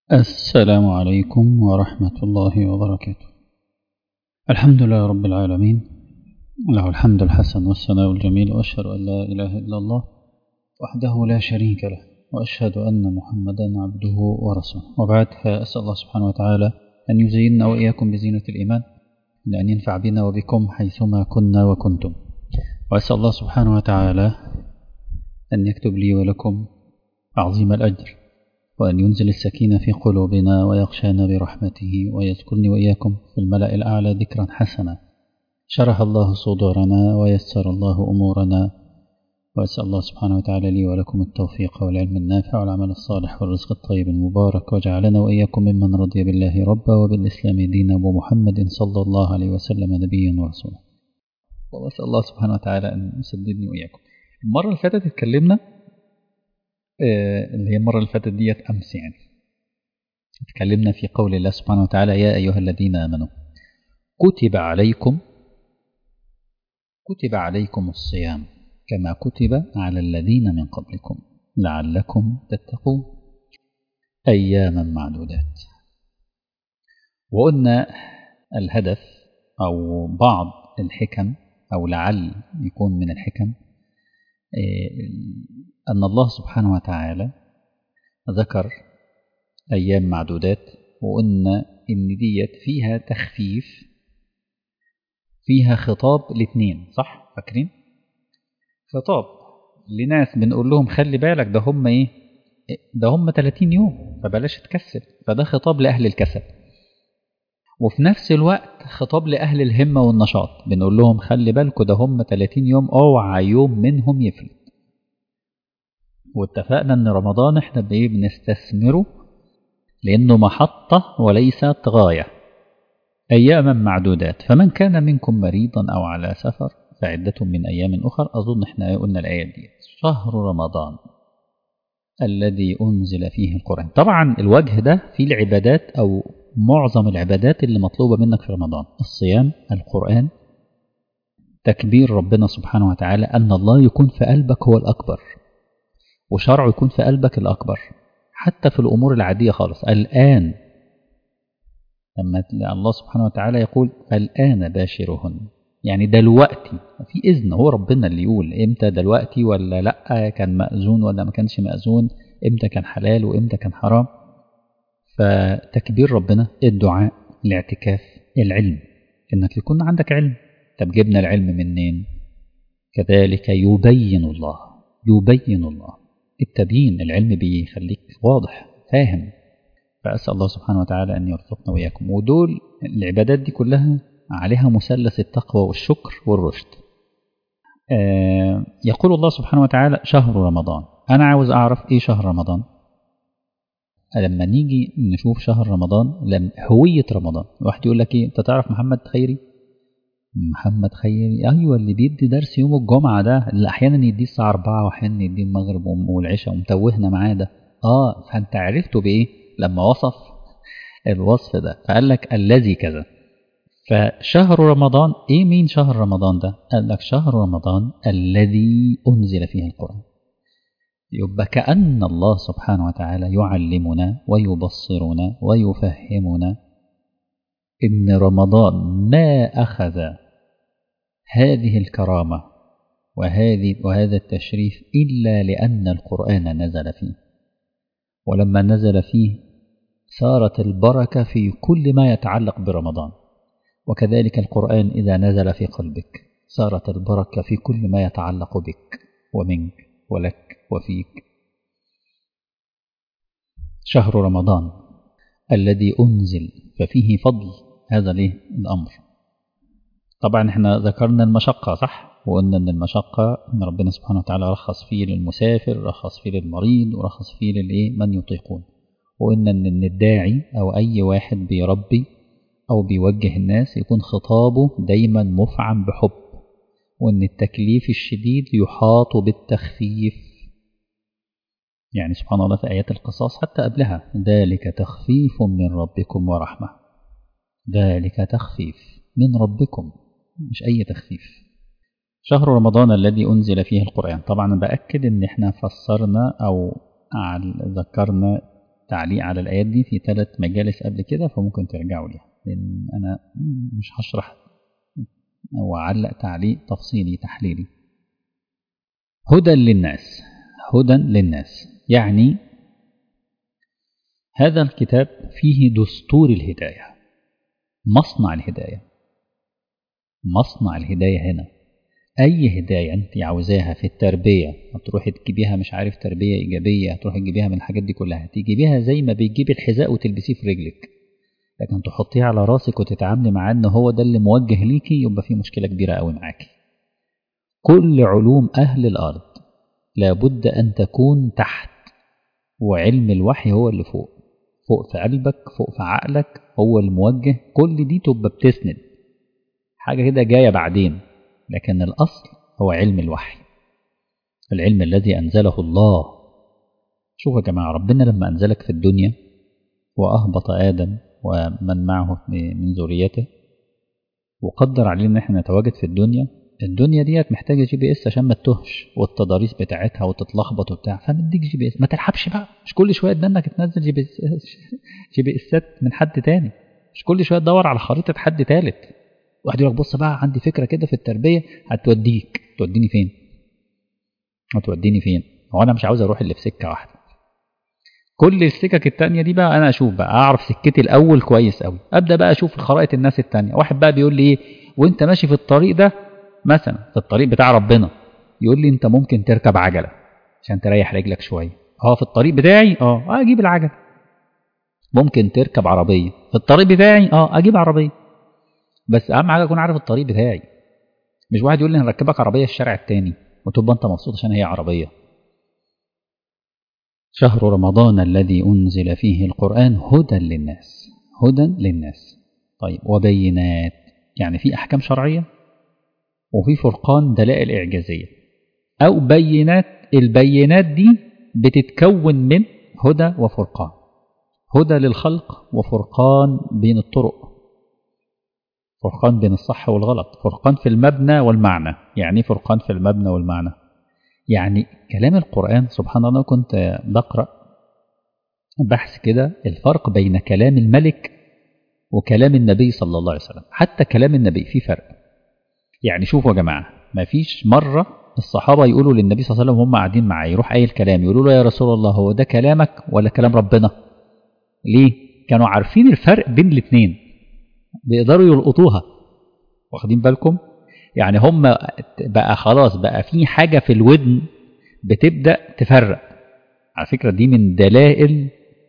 السلام عليكم ورحمة الله وبركاته. الحمد لله رب العالمين، له الحمد الحسن والثناء الجميل، وأشهد أن لا إله إلا الله وحده لا شريك له، وأشهد أن محمدا عبده ورسوله. وبعد، فأسأل الله سبحانه وتعالى أن يزيننا وإياكم بزينة الإيمان، لأن ينفع بنا وبكم حيثما كنا وكنتم. وأسأل الله سبحانه وتعالى أن يكتب لي ولكم عظيم الأجر، وأن ينزل السكينة في قلوبنا ويغشانا برحمته، ويذكرني وإياكم في الملأ الأعلى ذكرا حسنا. شرح الله صدورنا ويسر الله أمورنا، وأسأل الله سبحانه وتعالى لي ولكم التوفيق والعلم النافع والعمل الصالح والرزق الطيب المبارك، وجعلنا وإياكم ممن رضي بالله ربا وبالإسلام دينا ومحمد صلى الله عليه وسلم نبيا ورسولا. وأسأل الله سبحانه وتعالى أن يسددني وإياكم. المرة اللي فاتت اتكلمنا اللي هي المرة اللي فاتت ديت أمس، يعني اتكلمنا في قول الله سبحانه وتعالى: يا أيها الذين آمنوا كتب عليكم الصيام كما كتب على الذين من قبلكم لعلكم تتقون أياما معدودات. وقلنا الهدف أو بعض الحكم، أو لعل يكون من الحكم، أن الله سبحانه وتعالى ذكر أيام معدودات، وقلنا إن ديت فيها تخفيف، فيها خطاب الاثنين، صح؟ فاكرين؟ خطاب لناس بنقول لهم خلي بالك، ده هم إيه؟ ده هم 30 يوم، فبلاش تكسل، فده خطاب لأهل الكسل. وفي نفس الوقت خطاب لأهل الهمة والنشاط، بنقول لهم خلي بالكوا ده هم 30 يوم، اوعى يوم منهم يفلت. واتفقنا ان رمضان احنا بنستثمره لانه محطة وليست غاية. اياما معدودات، فمن كان منكم مريضا او على سفر فعدة من ايام اخر. اظن احنا قلنا الايات دي. شهر رمضان الذي انزل فيه القرآن. طبعا الوجه ده في العبادات او معظم العبادات اللي مطلوبة منك في رمضان: الصيام، القرآن، تكبير ربنا سبحانه وتعالى، ان الله يكون في قلبك هو الاكبر، وشرعه يكون في قلبك الأكبر، حتى في الأمور العادية خالص. الآن لما الله سبحانه وتعالى يقول الآن باشرهن، يعني دلوقتي، في إذن، هو ربنا اللي يقول إمتى، دلوقتي ولا لأ، كان مأذون ولا ما كانش مأذون، إمتى كان حلال وإمتى كان حرام. فتكبير ربنا، الدعاء، الاعتكاف، العلم، إنك يكون عندك علم. طب جبنا العلم منين؟ كذلك يبين الله التبيين. العلم بيخليك واضح فاهم. فأسأل الله سبحانه وتعالى أن يرزقنا وإياكم. ودول العبادات دي كلها عليها مثلث التقوى والشكر والرشد. يقول الله سبحانه وتعالى شهر رمضان. أنا عاوز أعرف إيه شهر رمضان. لما نيجي نشوف شهر رمضان، هوية رمضان، واحد يقول لك إيه، أنت تعرف محمد خيري؟ أيوة، اللي بيدي درس يوم الجمعة ده، اللي أحيانا يديه الساعة 4 وأحيانا يديه المغرب والعشاء ومتوهنا معاه ده. فأنت عرفته بإيه؟ لما وصف الوصف ده فقال لك الذي كذا. فشهر رمضان إيه؟ مين شهر رمضان ده؟ قال لك شهر رمضان الذي أنزل فيه القرآن. يبقى كأن الله سبحانه وتعالى يعلمنا ويبصرنا ويفهمنا إن رمضان ما أخذ هذه الكرامة وهذا التشريف إلا لأن القرآن نزل فيه. ولما نزل فيه صارت البركة في كل ما يتعلق برمضان. وكذلك القرآن إذا نزل في قلبك صارت البركة في كل ما يتعلق بك ومنك ولك وفيك. شهر رمضان الذي أنزل، ففيه فضل هذا الأمر. طبعا احنا ذكرنا المشقة، صح؟ وقلنا ان المشقة ان ربنا سبحانه وتعالى رخص فيه للمسافر، رخص فيه للمريض، ورخص فيه من يطيقون. وقلنا ان الداعي او اي واحد بيربي او بيوجه الناس يكون خطابه دايما مفعم بحب، وان التكليف الشديد يحاط بالتخفيف. يعني سبحان الله في آيات القصاص حتى قبلها: ذلك تخفيف من ربكم ورحمة. ذلك تخفيف من ربكم، مش أي تخفيف. شهر رمضان الذي أنزل فيه القرآن. طبعا بأكد إن إحنا فسرنا أو ذكرنا تعليق على الآيات دي في 3 مجالس قبل كده، فممكن ترجعوا ليها، لأن أنا مش هشرح وأعلق تعليق تفصيلي تحليلي. هدى للناس، هدى للناس يعني هذا الكتاب فيه دستور الهداية، مصنع الهداية، مصنع الهداية هنا. أي هداية أنت عاوزاها في التربية، هتروحي تجيبيها مش عارف تربية إيجابية، هتروحي تجيبيها من الحاجات دي كلها، تجيبيها زي ما بتجيبي الحذاء وتلبسيه في رجلك، لكن تحطيه على راسك وتتعاملي معاه إن هو ده اللي موجه ليكي، يبقى في مشكلة كبيرة قوي معاكي. كل علوم أهل الأرض لابد أن تكون تحت، وعلم الوحي هو اللي فوق، فوق في قلبك، فوق في عقلك، هو الموجه. كل دي تبقى بتسند حاجة كده جاية بعدين، لكن الأصل هو علم الوحي، العلم الذي أنزله الله. شوفوا يا جماعة، ربنا لما أنزلك في الدنيا وأهبط آدم ومن معه من ذريته، وقدر علينا ان احنا نتواجد في الدنيا. الدنيا ديت محتاجه GPS عشان ما تتوهش، والتضاريس بتاعتها وتتلخبط وبتاع، فنديك GPS. ما تلعبش بقى، مش كل شويه تدنك تنزل GPS من حد تاني، مش كل شويه تدور على خريطه حد تالت. واحد يقول لك بص بقى، عندي فكره كده في التربيه توديني فين؟ هتوديني فين؟ هو انا مش عاوز اروح اللي في سكه واحده. كل السكك التانية دي بقى انا اشوف بقى، اعرف سكتي الاول كويس قوي، ابدا بقى اشوف خرائط الناس التانية. واحد بقى بيقول لي ايه، وانت ماشي في الطريق ده مثلا، في الطريق بتاع ربنا، يقول لي انت ممكن تركب عجله عشان تريح رجلك شويه. في الطريق بتاعي اجيب العجله. ممكن تركب عربيه في الطريق بتاعي، اجيب عربيه. بس اهم حاجه اكون عارف الطريق بتاعي، مش واحد يقول لي هنركبك عربيه الشارع التاني وتبقى انت مبسوط عشان هي عربيه. شهر رمضان الذي أنزل فيه القرآن هدى للناس، هدى للناس. طيب، وبينات يعني في أحكام شرعية، وفي فرقان دلائل إعجازية، أو بينات. البينات دي بتتكون من هدى وفرقان، هدى للخلق وفرقان بين الطرق، فرقان بين الصح والغلط، فرقان في المبنى والمعنى. يعني فرقان في المبنى والمعنى، يعني كلام القرآن سبحان الله. كنت بقرأ بحث كده الفرق بين كلام الملك وكلام النبي صلى الله عليه وسلم. حتى كلام النبي فيه فرق. يعني شوفوا يا جماعة، ما فيش مرة الصحابة يقولوا للنبي صلى الله عليه وسلم وهم قاعدين معاه، يروح أي الكلام يقولوا له يا رسول الله هو ده كلامك ولا كلام ربنا؟ ليه؟ كانوا عارفين الفرق بين الاثنين، بيقدروا يلقطوها. واخدين بالكم؟ يعني هم بقى خلاص بقى في حاجة في الودن بتبدأ تفرق. على فكرة دي من دلائل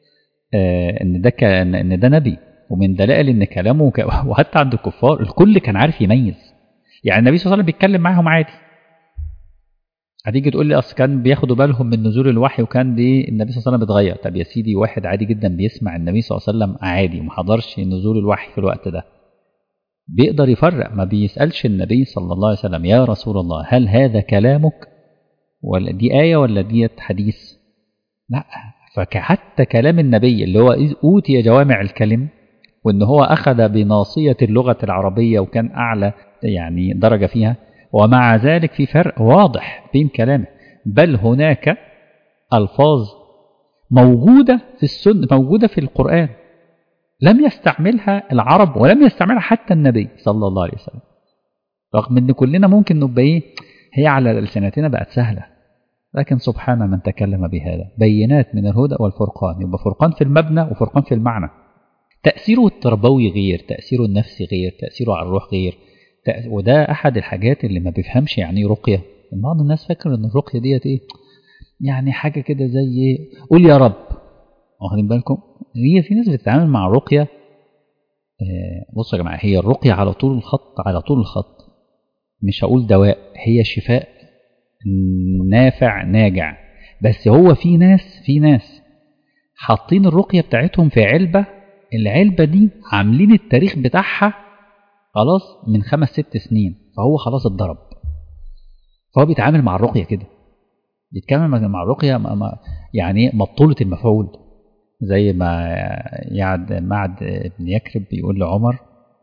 ان ده نبي، ومن دلائل ان كلامه وحتى عند الكفار الكل كان عارف يميز. يعني النبي صلى الله عليه وسلم بيتكلم معاهم عادي، هتيجي تقول لي اصل كان بياخدوا بالهم من نزول الوحي وكان دي النبي صلى الله عليه وسلم بيتغير. طب يا سيدي، واحد عادي جدا بيسمع النبي صلى الله عليه وسلم عادي وما حضرش نزول الوحي في الوقت ده، بيقدر يفرق. ما بيسألش النبي صلى الله عليه وسلم يا رسول الله هل هذا كلامك ولا دي آية ولا ديت حديث؟ لا. فحتى كلام النبي اللي هو إذ أوتي جوامع الكلم، وإن هو أخذ بناصية اللغة العربية وكان أعلى يعني درجة فيها، ومع ذلك في فرق واضح بين كلامه. بل هناك ألفاظ موجودة في السنة، موجودة في القرآن لم يستعملها العرب ولم يستعملها حتى النبي صلى الله عليه وسلم، رغم ان كلنا ممكن نبقى هي على ألسنتنا بقت سهلة، لكن سبحان من تكلم بهذا. بينات من الهدى والفرقان، يبقى فرقان في المبنى وفرقان في المعنى. تأثيره التربوي غير، تأثيره النفسي غير، تأثيره على الروح غير. وده أحد الحاجات اللي ما بيفهمش يعني رقية. بعض الناس فاكر ان الرقية ديت يعني حاجة كده زي قول يا رب. واخدين بالكم؟ هي في ناس بتتعامل مع الرقية. بصوا يا جماعة، هي الرقية على طول الخط، على طول الخط، مش هقول دواء، هي شفاء نافع ناجع. بس هو في ناس حاطين الرقية بتاعتهم في علبة، العلبة دي عاملين التاريخ بتاعها خلاص من 5-6 سنين، فهو خلاص اتضرب. فهو بيتعامل مع الرقية كده، بيتكلم مع الرقية يعني مبطولة المفعول. زي ما معد بن يكرب بيقول لعمر،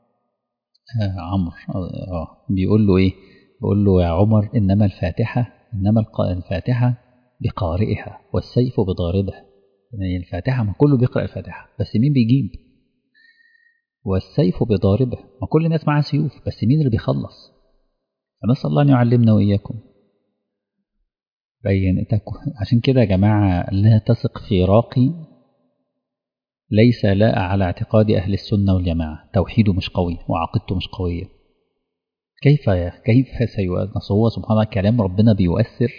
بيقول له ايه؟ بيقول له يا عمر انما الفاتحة بقارئها والسيف بضاربه. الفاتحة ما كله بيقرأ الفاتحة، بس مين بيجيب؟ والسيف بضاربه، ما كل الناس معاها سيوف، بس مين اللي بيخلص؟ فنسأل الله أن يعلمنا وإياكم. عشان كده يا جماعة لا تثق في راقي ليس لا على اعتقاد أهل السنة والجماعة، توحيده مش قوي وعقيدته مش قوية. كيف سيؤثر؟ هو سبحان الله كلام ربنا بيؤثر.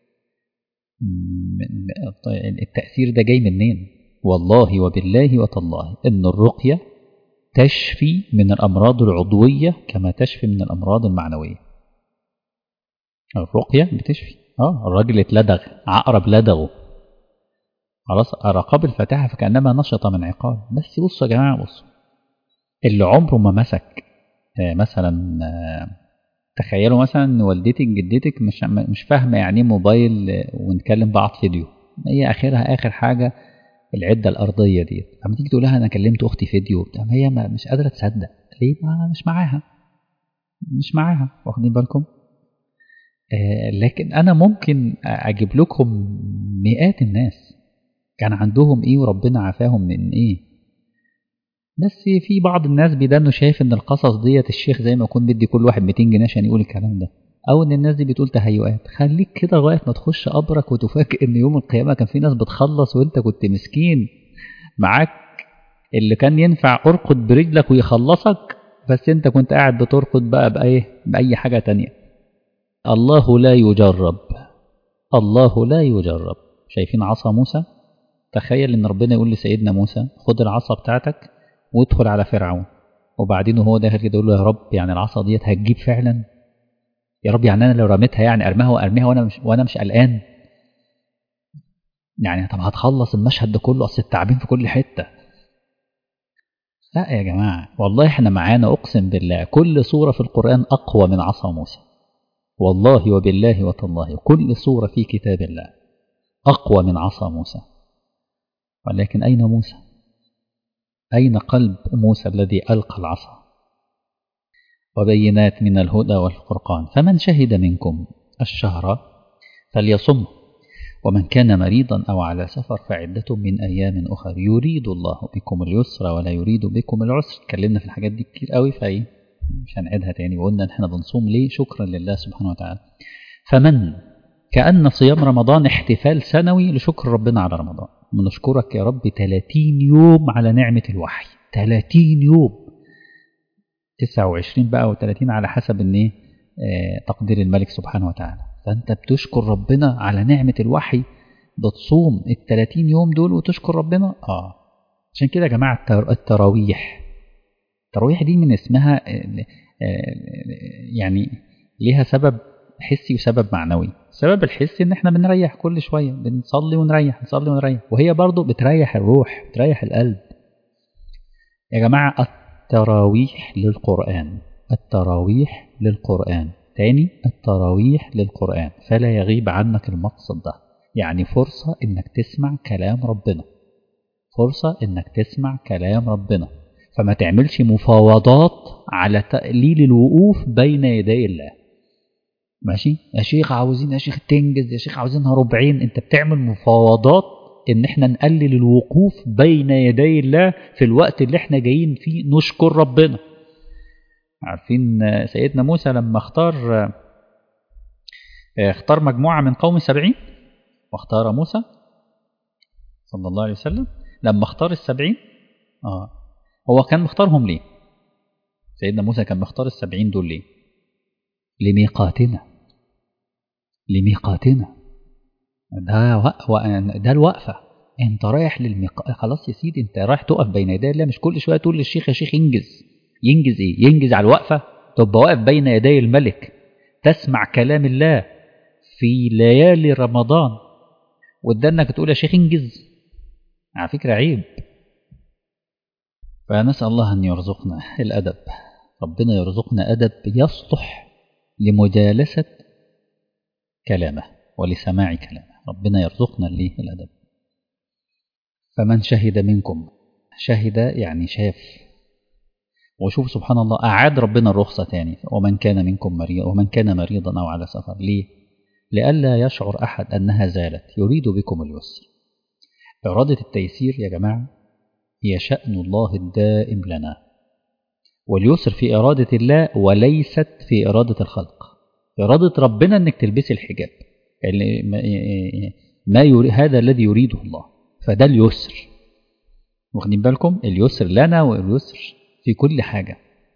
التأثير ده جاي منين؟ والله وبالله وتالله إن الرقية تشفي من الأمراض العضوية كما تشفي من الأمراض المعنوية. الرقية بتشفي. الراجل اتلدغ، عقرب لدغه، خلاص رقاب الفتاحة فكأنما نشط من عقاب. بس بصوا يا جماعة، بصوا اللي عمره ما مسك مثلا، تخيلوا مثلا ان والدتك جدتك مش فاهمة يعني موبايل ونتكلم بعض فيديو، هي اخر حاجة العدة الارضية دي، اما تيجي تقول لها انا كلمت اختي فيديو وبتاع، هي مش قادرة تصدق. ليه؟ مش معاها واخدين بالكم. لكن انا ممكن اجيب لكم مئات الناس كان عندهم ايه وربنا عافاهم من ايه. بس في بعض الناس بيدانوا شايف ان القصص ديت الشيخ زي ما يكون بدي كل واحد 200 جنيه عشان يقول الكلام ده، او ان الناس دي بتقول تهيؤات. خليك كده لغايه ما تخش قبرك وتفاجئ ان يوم القيامه كان في ناس بتخلص وانت كنت مسكين معاك اللي كان ينفع ارقد برجلك ويخلصك، بس انت كنت قاعد بترقد بقى باي حاجه تانية. الله لا يجرب، الله لا يجرب. شايفين عصا موسى؟ تخيل ان ربنا يقول لسيدنا موسى خد العصا بتاعتك وادخل على فرعون، وبعدين وهو داخل كده يقول له يا رب يعني العصا ديت هتجيب فعلا؟ يا رب يعني انا لو رميتها يعني ارميها وانا مش قلقان؟ يعني طب هتخلص المشهد ده كله؟ اصل التعابين في كل حته. لا يا جماعه والله احنا معانا اقسم بالله كل سوره في القران اقوى من عصا موسى، والله وبالله وتالله كل سوره في كتاب الله اقوى من عصا موسى. ولكن اين موسى؟ أين قلب موسى الذي ألقى العصا؟ وبينات من الهدى والفرقان. فمن شهد منكم الشهر فليصم، ومن كان مريضا أو على سفر فعدة من أيام أخر يريد الله بكم اليسر ولا يريد بكم العسر. اتكلمنا في الحاجات دي كتير قوي فايه مش هنعيدها تاني، وقلنا ان احنا بنصوم ليه؟ شكرا لله سبحانه وتعالى. فمن كأن صيام رمضان احتفال سنوي لشكر ربنا على رمضان. بنشكرك يا رب 30 يوم على نعمة الوحي، 30 يوم، 29 بقى و30 على حسب ان تقدير الملك سبحانه وتعالى. فانت بتشكر ربنا على نعمة الوحي، بتصوم ال30 يوم دول وتشكر ربنا. عشان كده يا جماعة التراويح دي من اسمها يعني ليها سبب حسي وسبب معنوي. السبب الحسي ان احنا بنريح كل شوية، بنصلي ونريح نصلي ونريح، وهي برضو بتريح الروح بتريح القلب. يا جماعة التراويح للقرآن، التراويح للقرآن، تاني التراويح للقرآن، فلا يغيب عنك المقصد ده. يعني فرصة انك تسمع كلام ربنا، فرصة انك تسمع كلام ربنا، فما تعملش مفاوضات على تقليل الوقوف بين يدي الله. ماشي يا شيخ عاوزين، يا شيخ تنجز، يا شيخ عاوزينها ربعين. انت بتعمل مفاوضات ان احنا نقلل الوقوف بين يدي الله في الوقت اللي احنا جايين فيه نشكر ربنا. عارفين سيدنا موسى لما اختار مجموعة من قوم 70، واختار موسى صلى الله عليه وسلم لما اختار 70. هو كان مختارهم ليه؟ سيدنا موسى كان مختار 70 دول ليه؟ لميقاتنا، لميقاتنا. ده الوقفة. انت رايح للميقات، خلاص يا سيدي انت رايح تقف بين يدي الله، مش كل شوية تقول للشيخ يا شيخ ينجز. ينجز ايه؟ ينجز على الوقفة؟ تبقى واقف بين يدي الملك تسمع كلام الله في ليالي رمضان وتدنك تقول يا شيخ انجز؟ على فكرة عيب. فنسأل الله أن يرزقنا الأدب، ربنا يرزقنا أدب يصلح لمجالسة كلامه ولسماع كلامه، ربنا يرزقنا ليه الأدب. فمن شهد منكم، شهد يعني شاف. وشوف سبحان الله أعاد ربنا الرخصة تاني، ومن كان منكم مريضا، ومن كان مريضا أو على سفر. ليه؟ لئلا يشعر أحد أنها زالت، يريد بكم اليسر. إرادة التيسير يا جماعة هي شأن الله الدائم لنا، واليسر في إرادة الله وليست في إرادة الخلق. إرادة ربنا أنك تلبسي الحجاب، هذا الذي يريده الله، فده اليسر. واخدين بالكم؟ اليسر لنا واليسر في كل حاجة،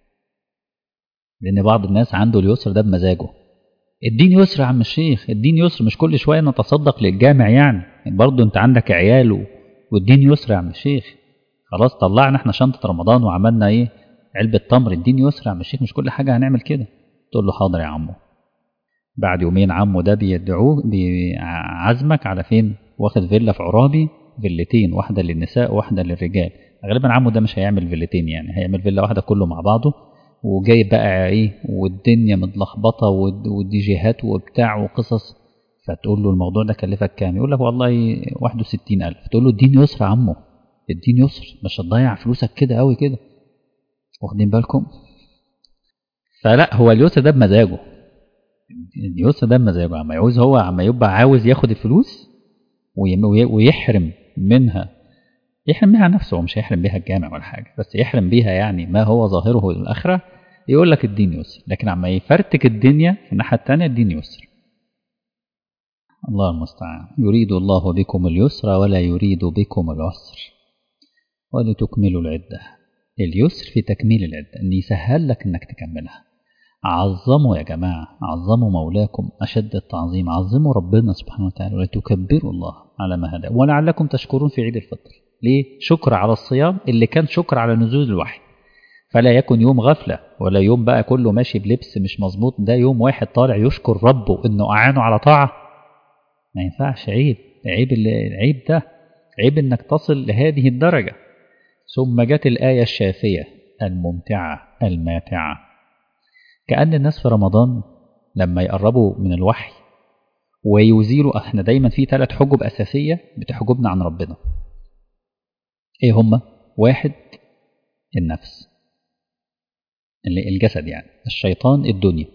لأن بعض الناس عنده اليسر ده بمزاجه. الدين يسر يا عم الشيخ، الدين يسر، مش كل شوية نتصدق للجامع يعني برضه أنت عندك عيال والدين يسر يا عم الشيخ. خلاص طلعنا احنا شنطة رمضان وعملنا ايه، علبة تمر، الدين يسر يا عم الشيخ، مش كل حاجة هنعمل كده. تقول له حاضر يا عمو. بعد يومين عمو ده بيدعوه بيعزمك على فين، واخد فيلا في عرابي، فيلتين، واحدة للنساء وواحدة للرجال. غالبا عمو ده مش هيعمل فيلتين يعني، هيعمل فيلا واحدة كله مع بعضه، وجاي بقى ايه والدنيا متلخبطة والدي جيهات وبتاع وقصص. فتقول له الموضوع ده كلفك كام؟ يقول لك والله 61,000. تقول له الدين يسر يا عمو، الدين يسر، مش هتضيع فلوسك كده قوي كده. واخدين بالكم؟ فلا، هو اليسر ده بمزاجه، اليسر ده بمزاجه. عما يعوز هو، عما يبقى عاوز ياخد الفلوس ويحرم منها، يحرم بيها نفسه، مش هيحرم بيها الجامع ولا حاجة، بس يحرم بيها يعني ما هو ظاهره الآخرة. يقول لك الدين يسر، لكن عما يفرتك الدنيا في الناحية التانية الدين يسر. الله المستعان. يريد الله بكم اليسر ولا يريد بكم العسر ولتكملوا العدة. اليسر في تكميل العدة، أن يسهل لك أنك تكملها. عظموا يا جماعة، عظموا مولاكم أشد التعظيم، عظموا ربنا سبحانه وتعالى، ولتكبروا الله على ما هدى ولعلكم تشكرون في عيد الفطر. ليه؟ شكر على الصيام اللي كان شكر على نزول الوحي. فلا يكن يوم غفلة ولا يوم بقى كله ماشي بلبس مش مظبوط، ده يوم واحد طالع يشكر ربه إنه أعانه على طاعة. ما ينفعش، عيب، عيب ده، عيب إنك تصل لهذه الدرجة. ثم جت الآية الشافية الممتعة الماتعة. كأن الناس في رمضان لما يقربوا من الوحي ويزيلوا، احنا دايما في 3 حجب أساسية بتحجبنا عن ربنا. ايه هما؟ 1 النفس، اللي الجسد يعني، الشيطان، الدنيا.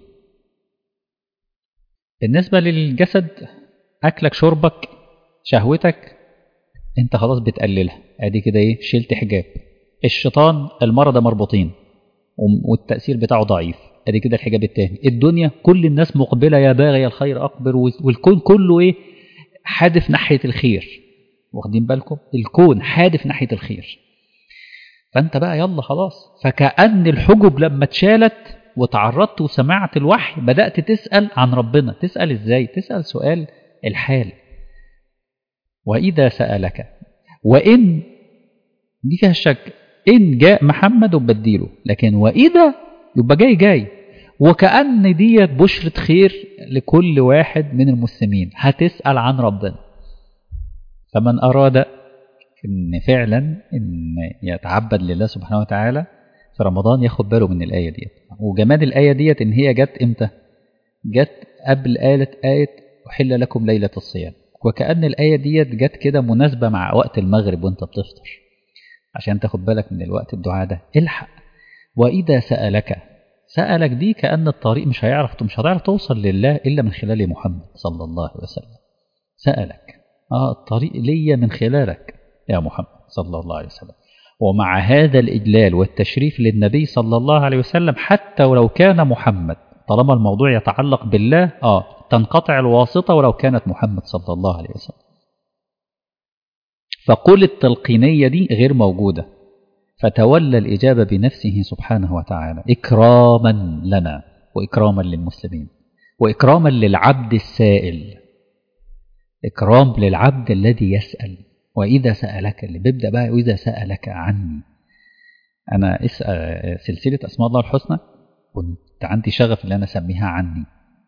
بالنسبة للجسد، أكلك شربك شهوتك انت خلاص بتقللها، ادي كده ايه، شلت حجاب. الشيطان المرضى مربوطين والتأثير بتاعه ضعيف، ادي كده الحجاب التاني. الدنيا كل الناس مقبلة يا باغي الخير أقبل، والكون كله ايه، حادف ناحية الخير. واخدين بالكم؟ الكون حادف ناحية الخير. فانت بقى يلا خلاص، فكأن الحجب لما اتشالت وتعرضت وسمعت الوحي بدأت تسأل عن ربنا. تسأل ازاي؟ تسأل سؤال الحال. وإذا سألك، وإن دي فيها الشك، إن جاء محمد وبديله، لكن وإذا يبقى جاي. وكأن ديت بشرة خير لكل واحد من المسلمين، هتسأل عن ربنا. فمن أراد إن فعلا إن يتعبد لله سبحانه وتعالى في رمضان ياخد باله من الآية ديت. وجمال الآية ديت إن هي جت إمتى؟ جت قبل آية أحل لكم ليلة الصيام. وكأن الآية ديت جت كده مناسبة مع وقت المغرب وانت بتفطر، عشان تاخد بالك من الوقت الدعاء ده. الحق. وإذا سألك دي كأن الطريق مش هتعرف توصل لله إلا من خلال محمد صلى الله عليه وسلم. سألك الطريق ليا من خلالك يا محمد صلى الله عليه وسلم. ومع هذا الإجلال والتشريف للنبي صلى الله عليه وسلم، حتى ولو كان محمد، طالما الموضوع يتعلق بالله تنقطع الواسطة ولو كانت محمد صلى الله عليه وسلم. فقل التلقينية دي غير موجودة، فتولى الإجابة بنفسه سبحانه وتعالى، إكراما لنا وإكراما للمسلمين وإكراما للعبد السائل، إكرام للعبد الذي يسأل. وإذا سألك، اللي بيبدأ بقى وإذا سألك عني. أنا سلسلة أسماء الله الحسنى كنت عندي شغف اللي أنا أسميها عني.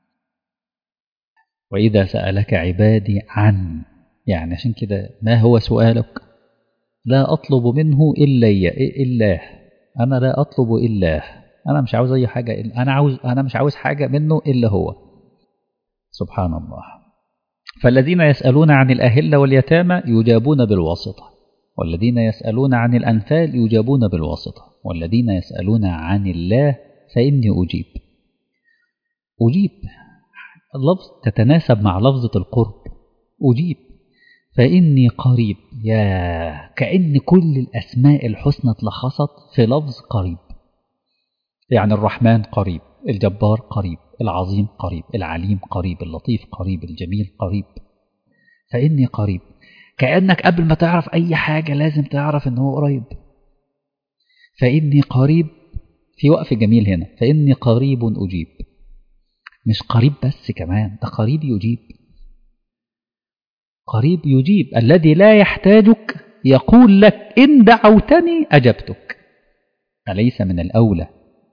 وإذا سألك عبادي عني، يعني عشان كده ما هو سؤالك؟ لا أطلب منه إلا أنا لا أطلب إلا، أنا مش عاوز أي حاجة، أنا مش عاوز حاجة منه إلا هو سبحان الله. فالذين يسألون عن الأهلة واليتامى يجابون بالواسطة، والذين يسألون عن الأنفال يجابون بالواسطة، والذين يسألون عن الله فإني أجيب. اللفظ تتناسب مع لفظة القرب، أجيب. فإني قريب. يا كأن كل الأسماء الحسنى اتلخصت في لفظ قريب. يعني الرحمن قريب، الجبار قريب، العظيم قريب، العليم قريب، اللطيف قريب، الجميل قريب. فإني قريب، كأنك قبل ما تعرف أي حاجة لازم تعرف إنه قريب. فإني قريب، في وقف جميل هنا، فإني قريب أجيب. مش قريب بس، كمان ده قريب يجيب. قريب يجيب، الذي لا يحتاجك يقول لك إن دعوتني أجبتك. أليس من الأولى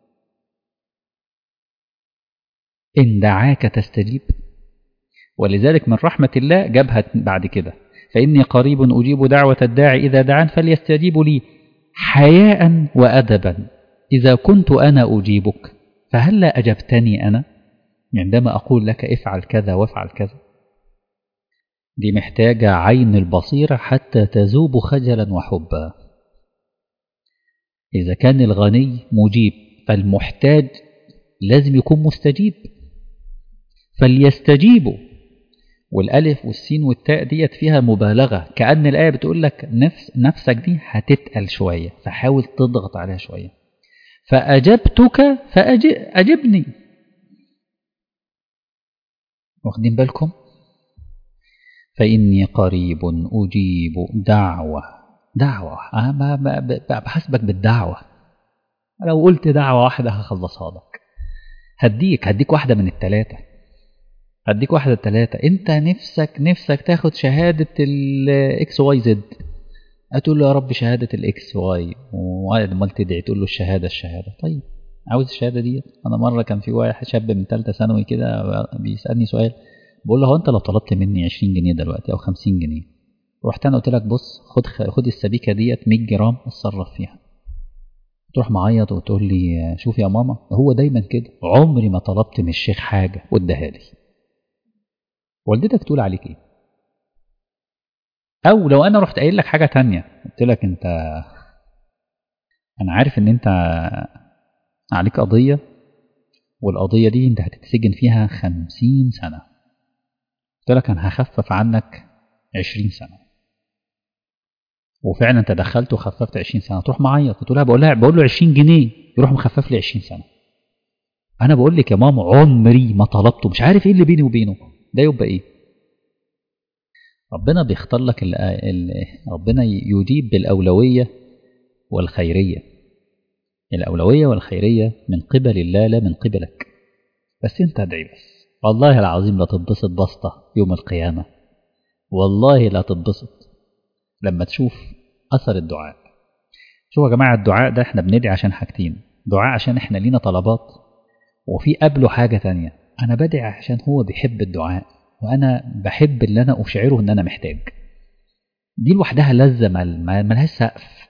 إن دعاك تستجيب؟ ولذلك من رحمة الله جابها بعد كده، فإني قريب أجيب دعوة الداعي إذا دعان فليستجيبوا لي حياء وأدبا إذا كنت أنا أجيبك فهلا أجبتني أنا عندما أقول لك افعل كذا وافعل كذا. دي محتاجة عين البصيرة حتى تذوب خجلا وحبا. إذا كان الغني مجيب فالمحتاج لازم يكون مستجيب، فليستجيبوا. والألف والسين والتاء ديت فيها مبالغة، كأن الآية بتقول لك نفسك دي هتتقل شوية فحاول تضغط عليها شوية. فأجبتك فأجبني. واخدين بالكم؟ فإني قريب أجيب دعوة. أنا بحسبك بالدعوة، لو قلت دعوة واحدة هخلصها لك. هديك واحدة من الثلاثة، هديك واحدة الثلاثة. انت نفسك تاخد شهادة الاكس واي زد، هتقول له يا رب شهادة الاكس واي، وامال تدعي تقول له الشهادة. طيب عاوز الشهادة دي. انا مرة كان في واحد شاب من ثالثة ثانوي كده بيسألني سؤال، بقول له هو انت لو طلبت مني 20 جنيه دلوقتي او 50 جنيه، رحت انا قلت لك بص خد السبيكة ديت 100 جرام اتصرف فيها، تروح معيط وتقول لي شوف يا ماما هو دايما كده، عمري ما طلبت من الشيخ حاجة واداها لي. والدتك تقول عليك ايه؟ او لو انا رحت قايل لك حاجة تانية قلت لك انت، انا عارف ان انت عليك قضية والقضية دي انت هتتسجن فيها 50 سنة، قلت لك انا هخفف عنك 20 سنة، وفعلا انت دخلت وخففت 20 سنة، تروح معيط وتقول لها بقول له 20 جنيه يروح مخفف لي 20 سنة. انا بقول لك يا ماما عمري ما طلبته، مش عارف ايه اللي بيني وبينه ده، يبقى ايه؟ ربنا بيختار لك ربنا يجيب بالأولوية والخيرية. الأولوية والخيرية من قبل الله لا من قبلك، بس انت ادعي بس. والله العظيم لا تتبسط بسطة يوم القيامة، والله لا تتبسط لما تشوف أثر الدعاء. شوفوا يا جماعة، الدعاء ده احنا بندعي عشان حاجتين، دعاء عشان احنا لينا طلبات، وفي قبله حاجة تانية، أنا بدعي عشان هو بيحب الدعاء وأنا بحب اللي أنا أشعره إن أنا محتاج. دي لوحدها لذة ملهاش سقف.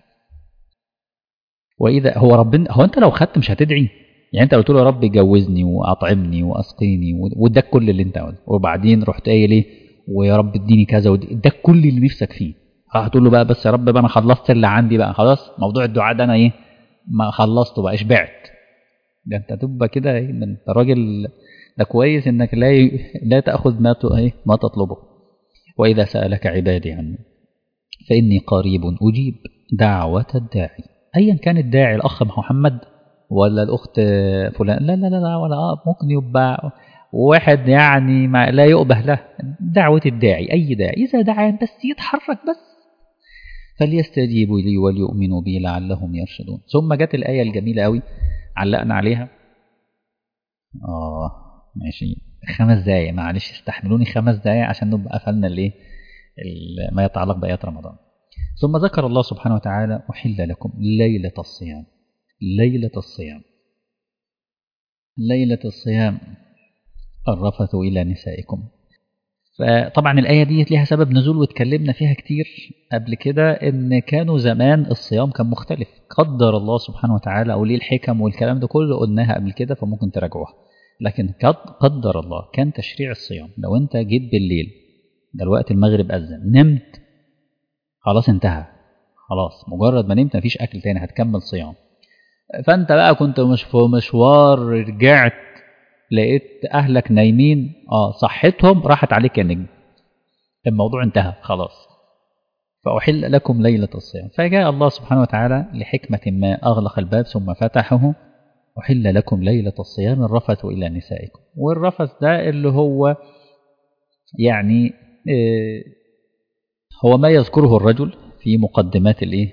وإذا هو ربنا، هو أنت لو خدت مش هتدعي؟ يعني أنت قلت له يا رب جوزني وأطعمني وأسقيني واداك كل اللي أنت قلته، وبعدين رحت قايل إيه ويا رب اديني كذا واداك كل اللي نفسك فيه، هتقول له بقى بس يا رب بقى أنا خلصت اللي عندي بقى خلاص، موضوع الدعاء ده أنا إيه ما خلصته بقى، شبعت. ده أنت تبقى كده إيه، ده أنت راجل، ده كويس إنك لا تأخذ ما تطلبه. وإذا سألك عبادي عني فإني قريب أجيب دعوة الداعي. أيا كان الداعي، الأخ محمد ولا الأخت فلان، لا ولا ممكن يبقى واحد يعني ما لا يؤبه له. دعوة الداعي أي داعي إذا دعا بس يتحرك بس، فليستجيبوا لي وليؤمنوا بي لعلهم يرشدون. ثم جت الآية الجميلة أوي علقنا عليها. ماشي 5 دقايق معلش، استحملوني 5 دقايق عشان نبقى قفلنا الايه ما يتعلق بآيات رمضان. ثم ذكر الله سبحانه وتعالى أحل لكم ليلة الصيام. ليلة الصيام الرفث إلى نسائكم. فطبعا الآية دي لها سبب نزول واتكلمنا فيها كتير قبل كده، إن كانوا زمان الصيام كان مختلف، قدر الله سبحانه وتعالى، أو ليه الحكم والكلام ده كله قلناها قبل كده فممكن تراجعوها. لكن قدر الله كان تشريع الصيام لو أنت جيت بالليل دلوقتي المغرب أذن نمت خلاص انتهى، خلاص مجرد ما نمت مفيش أكل تاني هتكمل صيام. فأنت بقى كنت مش في مشوار، رجعت لقيت أهلك نايمين صحتهم راحت عليك يا نجم، الموضوع انتهى خلاص. فأحل لكم ليلة الصيام. فجاء الله سبحانه وتعالى لحكمة ما أغلق الباب ثم فتحه: أحل لكم ليلة الصيام الرفث إلى نسائكم. والرفث ده اللي هو يعني هو ما يذكره الرجل في مقدمات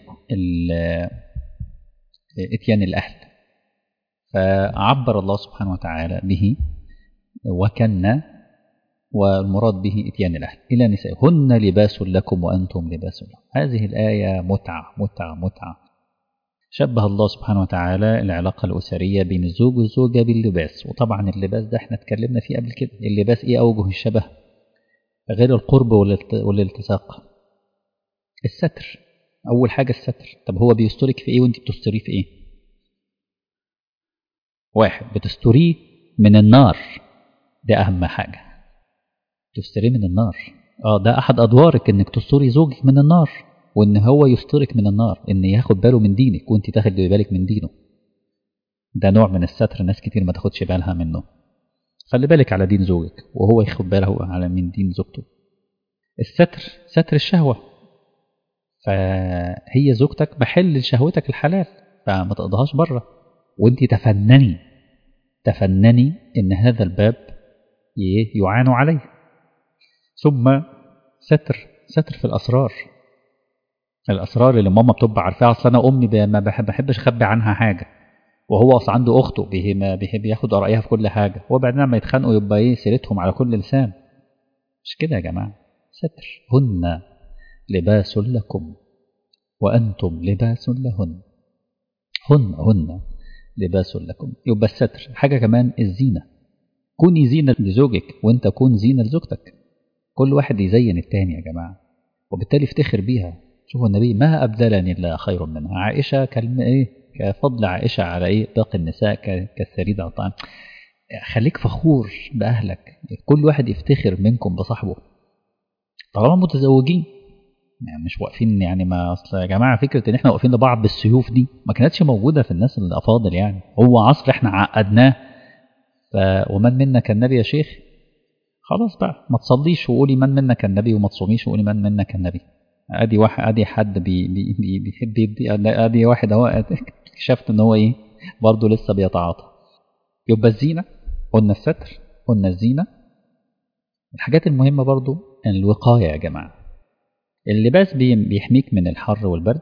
اتيان الأهل، فعبر الله سبحانه وتعالى به وكنا، والمراد به اتيان الأهل إلى نسائكم هن لباس لكم وأنتم لباس لهم. هذه الآية متعة متعة متعة. شبه الله سبحانه وتعالى العلاقة الأسرية بين الزوج والزوجة باللباس. وطبعا اللباس ده احنا اتكلمنا فيه قبل كده. اللباس ايه أوجه الشبه غير القرب والالتصاق؟ الستر. أول حاجة الستر. طب هو بيسترك في ايه وانت بتستريه في ايه؟ واحد، بتستريه من النار، ده أهم حاجة، تستريه من النار. ده أحد أدوارك، إنك تستري زوجك من النار، وإن هو يسترك من النار، إن ياخد باله من دينك وإنت تاخد بالك من دينه. ده نوع من الستر ناس كتير ما تاخدش بالها منه. خلي بالك على دين زوجك وهو ياخد باله على من دين زوجته. الستر ستر الشهوة، فهي زوجتك بحل شهوتك الحلال، فما تقضيهاش بره، وإنت تفنني إن هذا الباب يعان عليه. ثم ستر في الأسرار اللي ماما بتبقى عارفاها. أصل أنا أمي ما بحبش أخبي عنها حاجة، وهو أصلا عنده أخته بيحب ياخد رأيها في كل حاجة، وبعدين لما يتخانقوا يبقى سيرتهم على كل لسان. مش كده يا جماعة. ستر. هن لباس لكم وأنتم لباس لهن. هن لباس لكم. يبقى الستر. حاجة كمان الزينة. كوني زينة لزوجك وانت كون زينة لزوجتك. كل واحد يزين التاني يا جماعة، وبالتالي افتخر بيها. شوفوا النبي: ما أبدلني إلا خير منها. عائشة كفضل عائشة على باقي النساء كالثريد على الطعام. خليك فخور بأهلك، كل واحد يفتخر منكم بصاحبه طالما متزوجين. يعني مش واقفين، يعني ما أصل يا جماعة فكرة إن إحنا واقفين لبعض بالسيوف دي ما كانتش موجودة في الناس الأفاضل. يعني هو عصر إحنا عقدناه. ومن منا كالنبي يا شيخ. خلاص بقى ما تصليش وقولي من منا كالنبي، وما تصوميش وقولي من منا كالنبي. ادي حد بيحب يدي. ادي واحد اهو اكتشفت ان هو برضه لسه بيتعاطى. يبقى الزينة، قلنا الستر، قلنا الزينة. الحاجات المهمة برضه الوقاية يا جماعة. اللباس بيحميك من الحر والبرد.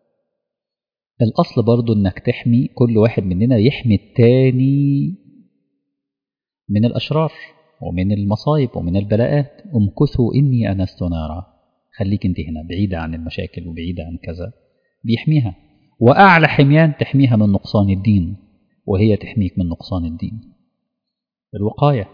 الأصل برضه انك تحمي، كل واحد مننا يحمي التاني من الأشرار ومن المصايب ومن البلاءات. امكثوا إني أنست نارا. خليك انت هنا بعيدة عن المشاكل وبعيدة عن كذا. بيحميها. وأعلى حميان تحميها من نقصان الدين، وهي تحميك من نقصان الدين. الوقاية.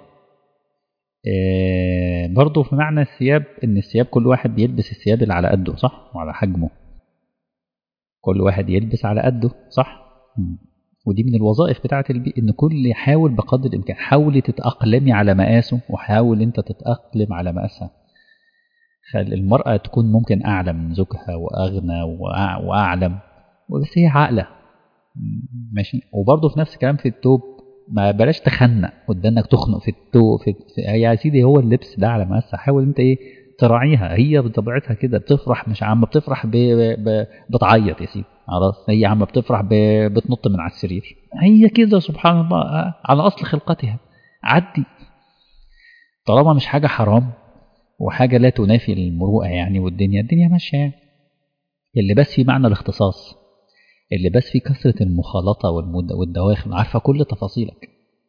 برضو في معنى الثياب، ان الثياب كل واحد بيلبس الثياب اللي على قده، صح، وعلى حجمه. كل واحد يلبس على قده، صح. ودي من الوظائف بتاعة البيئة، ان كل يحاول بقدر الامكان. حاولي تتأقلمي على مقاسه، وحاول انت تتأقلم على مقاسها. المرأة تكون ممكن أعلى من زوجها وأغنى وأعلم، بس هي عاقلة، ماشي. وبرضه في نفس الكلام في التوب، ما بلاش تخنق قدامك، تخنق في التوب يا سيدي. هو اللبس ده على مقاسها. حاول انت تراعيها. هي بطبيعتها كده بتفرح، مش عم بتفرح بتعيط يا سيدي، خلاص. هي عم بتفرح بتنط من على السرير. هي كده سبحان الله على أصل خلقتها. عدي طالما مش حاجة حرام وحاجة لا تنافي المروءة يعني، الدنيا ماشية يعني. اللي بس في معنى الاختصاص، اللي بس في كثرة المخالطة والدواخل، عارفة كل تفاصيلك.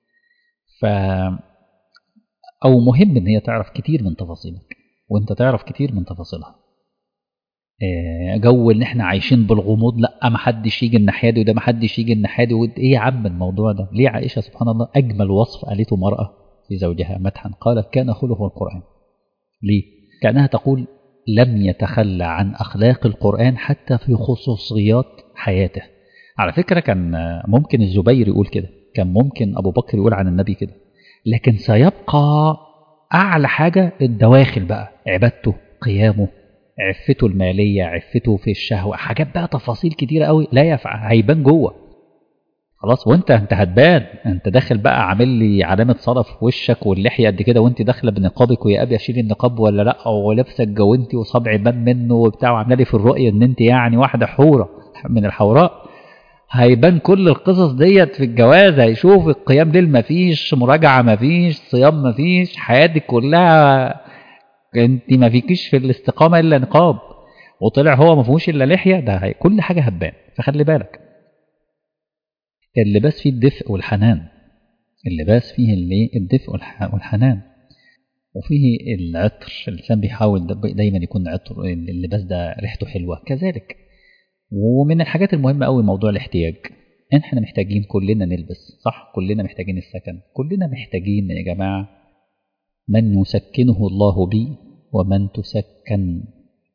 أو مهم إن هي تعرف كتير من تفاصيلك وإنت تعرف كتير من تفاصيلها. جو إن إحنا عايشين بالغموض، لأ ما حدش يجي الناحية دي وده ما حدش يجي الناحية دي. إيه يا عم الموضوع ده؟ ليه عائشة سبحان الله أجمل وصف قالته مرأة في زوجها مدحا، قالت: كان خلقه القرآن. ليه؟ كأنها تقول: لم يتخلى عن أخلاق القرآن حتى في خصوصيات حياته. على فكرة كان ممكن الزبير يقول كده، كان ممكن أبو بكر يقول عن النبي كده، لكن سيبقى أعلى حاجة الدواخل بقى، عبادته، قيامه، عفته المالية، عفته في الشهوة، حاجات بقى تفاصيل كتيرة قوي لا يفعل، هيبان جوه. خلاص. وانت هتبان، انت داخل بقى عامل لي علامه صلاه في وشك واللحيه قد كده، وانت داخله بنقابك، ويا ابي اشيل النقاب ولا لا، ولابسه جوانتي وصبعي بان منه وبتاع، وعامله لي في الرؤيه ان انت يعني واحده حوره من الحوراء. هيبان كل القصص ديت في الجواز. هيشوف القيام ليل مفيش، مراجعه مفيش، صيام مفيش، حياتك كلها انت ما فيكيش في الاستقامه الا نقاب، وطلع هو ما فيهوش الا لحيه. ده كل حاجه هتبان. فخلي بالك، اللباس فيه الدفء والحنان، اللباس فيه الدفء والحنان، وفيه العطر. الإنسان بيحاول دايما يكون عطر اللباس ده ريحته حلوة كذلك. ومن الحاجات المهمة قوي موضوع الاحتياج. احنا محتاجين كلنا نلبس صح، كلنا محتاجين السكن، كلنا محتاجين يا جماعة من يسكنه الله بي ومن تسكن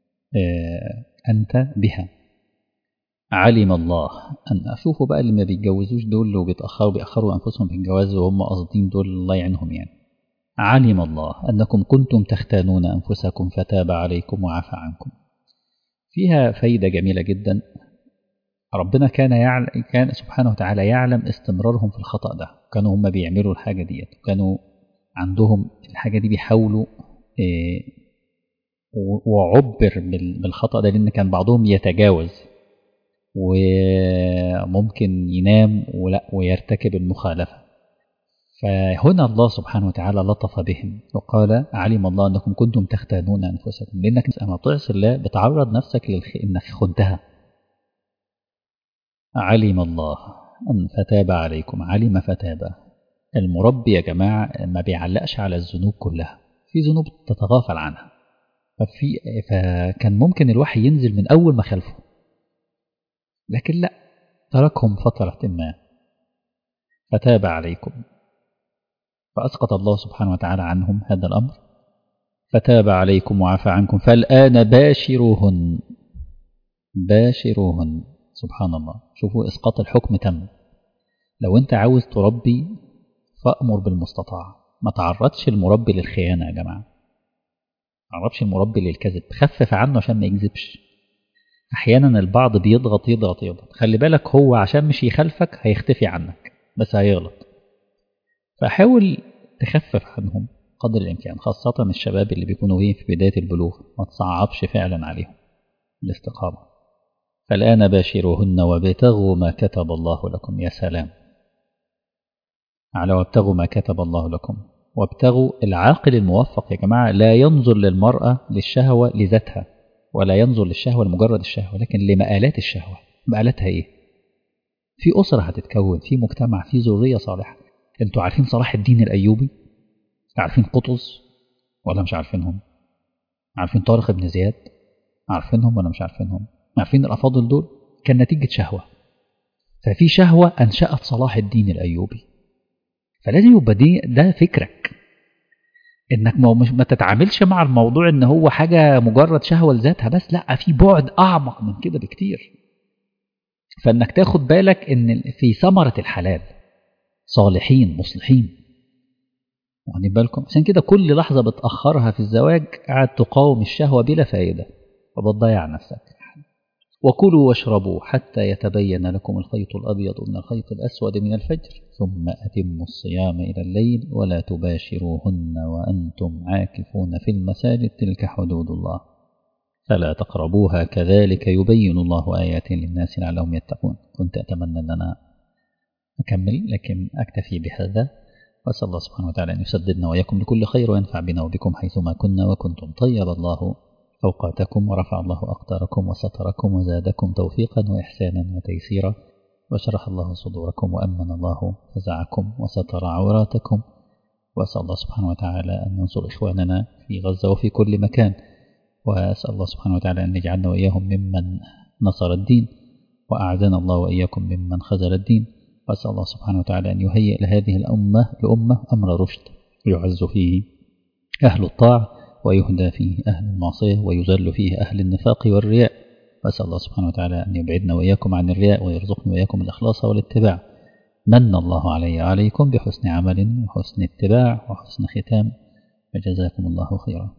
أنت بها. علم الله أن أشوفوا بقى اللي ما بيتجوزوش دول وبيأخروا أنفسهم في الجواز وهم قاصدين دول، الله يعينهم يعني. علم الله أنكم كنتم تختانون أنفسكم فتاب عليكم وعفى عنكم. فيها فايدة جميلة جدا. ربنا كان سبحانه وتعالى يعلم استمرارهم في الخطأ ده، كانوا هم بيعملوا الحاجة دي، كانوا عندهم الحاجة دي بيحاولوا وعبر بالخطأ ده، لأن كان بعضهم يتجاوز وممكن ينام ويرتكب المخالفة. فهنا الله سبحانه وتعالى لطف بهم وقال علم الله أنكم كنتم تختانون أنفسكم، لأنك لما تعصي الله بتعرض نفسك إنك خنتها. علم الله أن فتاب عليكم، علم فتاب. المربي يا جماعة ما بيعلقش على الذنوب كلها، في ذنوب تتغافل عنها. فكان ممكن الوحي ينزل من أول ما خلفه، لكن لا، تركهم فترة ما فتاب عليكم، فأسقط الله سبحانه وتعالى عنهم هذا الأمر، فتاب عليكم وعفى عنكم، فالآن باشروهن. باشروهن، سبحان الله. شوفوا إسقاط الحكم تم. لو أنت عاوز تربي فأمر بالمستطاع، ما تعرضش المربي للخيانة يا جماعة، ما تعرضش المربي للكذب، خفف عنه عشان ما يكذبش. أحيانا البعض بيضغط يضغط يضغط، خلي بالك هو عشان مش يخالفك هيختفي عنك بس هيغلط. فحاول تخفف عنهم قدر الإمكان، خاصة الشباب اللي بيكونوا في بداية البلوغ، ما تصعبش فعلا عليهم الاستقامة. فالآن باشروهن وابتغوا ما كتب الله لكم. يا سلام على وابتغوا ما كتب الله لكم. وابتغوا، العاقل الموفق يا جماعة لا ينظر للمرأة للشهوة لذاتها، ولا ينظر للشهوة لمجرد الشهوة، لكن لمآلات الشهوة. مآلاتها ايه؟ في أسرة هتتكون، في مجتمع، في ذرية صالحة. انتوا عارفين صلاح الدين الأيوبي؟ عارفين قطز ولا مش عارفينهم؟ عارفين طارق بن زياد؟ عارفينهم ولا مش عارفينهم؟ عارفين الأفاضل دول؟ كان نتيجة شهوة. ففي شهوة أنشأت صلاح الدين الأيوبي. فلازم يبقى ده فكرك، انك ما تتعاملش مع الموضوع ان هو حاجة مجرد شهوة لذاتها بس، لا، في بعد اعمق من كده بكتير. فانك تاخد بالك ان في ثمرة الحلال صالحين مصلحين، واخدين بالكم؟ عشان كده كل لحظة بتأخرها في الزواج قاعد تقاوم الشهوة بلا فائدة، فبتضيع نفسك. وكلوا واشربوا حتى يتبين لكم الخيط الأبيض من الخيط الأسود من الفجر ثم أتموا الصيام إلى الليل ولا تباشروهن وأنتم عاكفون في المساجد تلك حدود الله فلا تقربوها كذلك يبين الله آياته للناس لعلهم يتقون. كنت أتمنى أن أنا أكمل لكن أكتفي بهذا، وأسأل الله سبحانه وتعالى أن يسددنا وإياكم لكل خير وينفع بنا وبكم حيثما كنا وكنتم. طيب الله أوقاتكم ورفع الله أقداركم وستركم وزادكم توفيقا وإحسانا وتيسيرا، وشرح الله صدوركم وأمن الله فزعكم وستر عوراتكم. وأسأل الله سبحانه وتعالى أن ينصر إخواننا في غزة وفي كل مكان، وأسأل الله سبحانه وتعالى أن يجعلنا وإياهم ممن نصر الدين، وأعزنا الله وإياكم ممن خذل الدين. وأسأل الله سبحانه وتعالى أن يهيئ لهذه الأمة أمر رشد يعز فيه أهل الطاعة ويهدى فيه أهل المعصية ويذل فيه أهل النفاق والرياء. وأسأل الله سبحانه وتعالى أن يبعدنا وإياكم عن الرياء ويرزقنا وإياكم الإخلاص والاتباع. من الله علي عليكم بحسن عمل وحسن اتباع وحسن ختام، وجزاكم الله خيرا.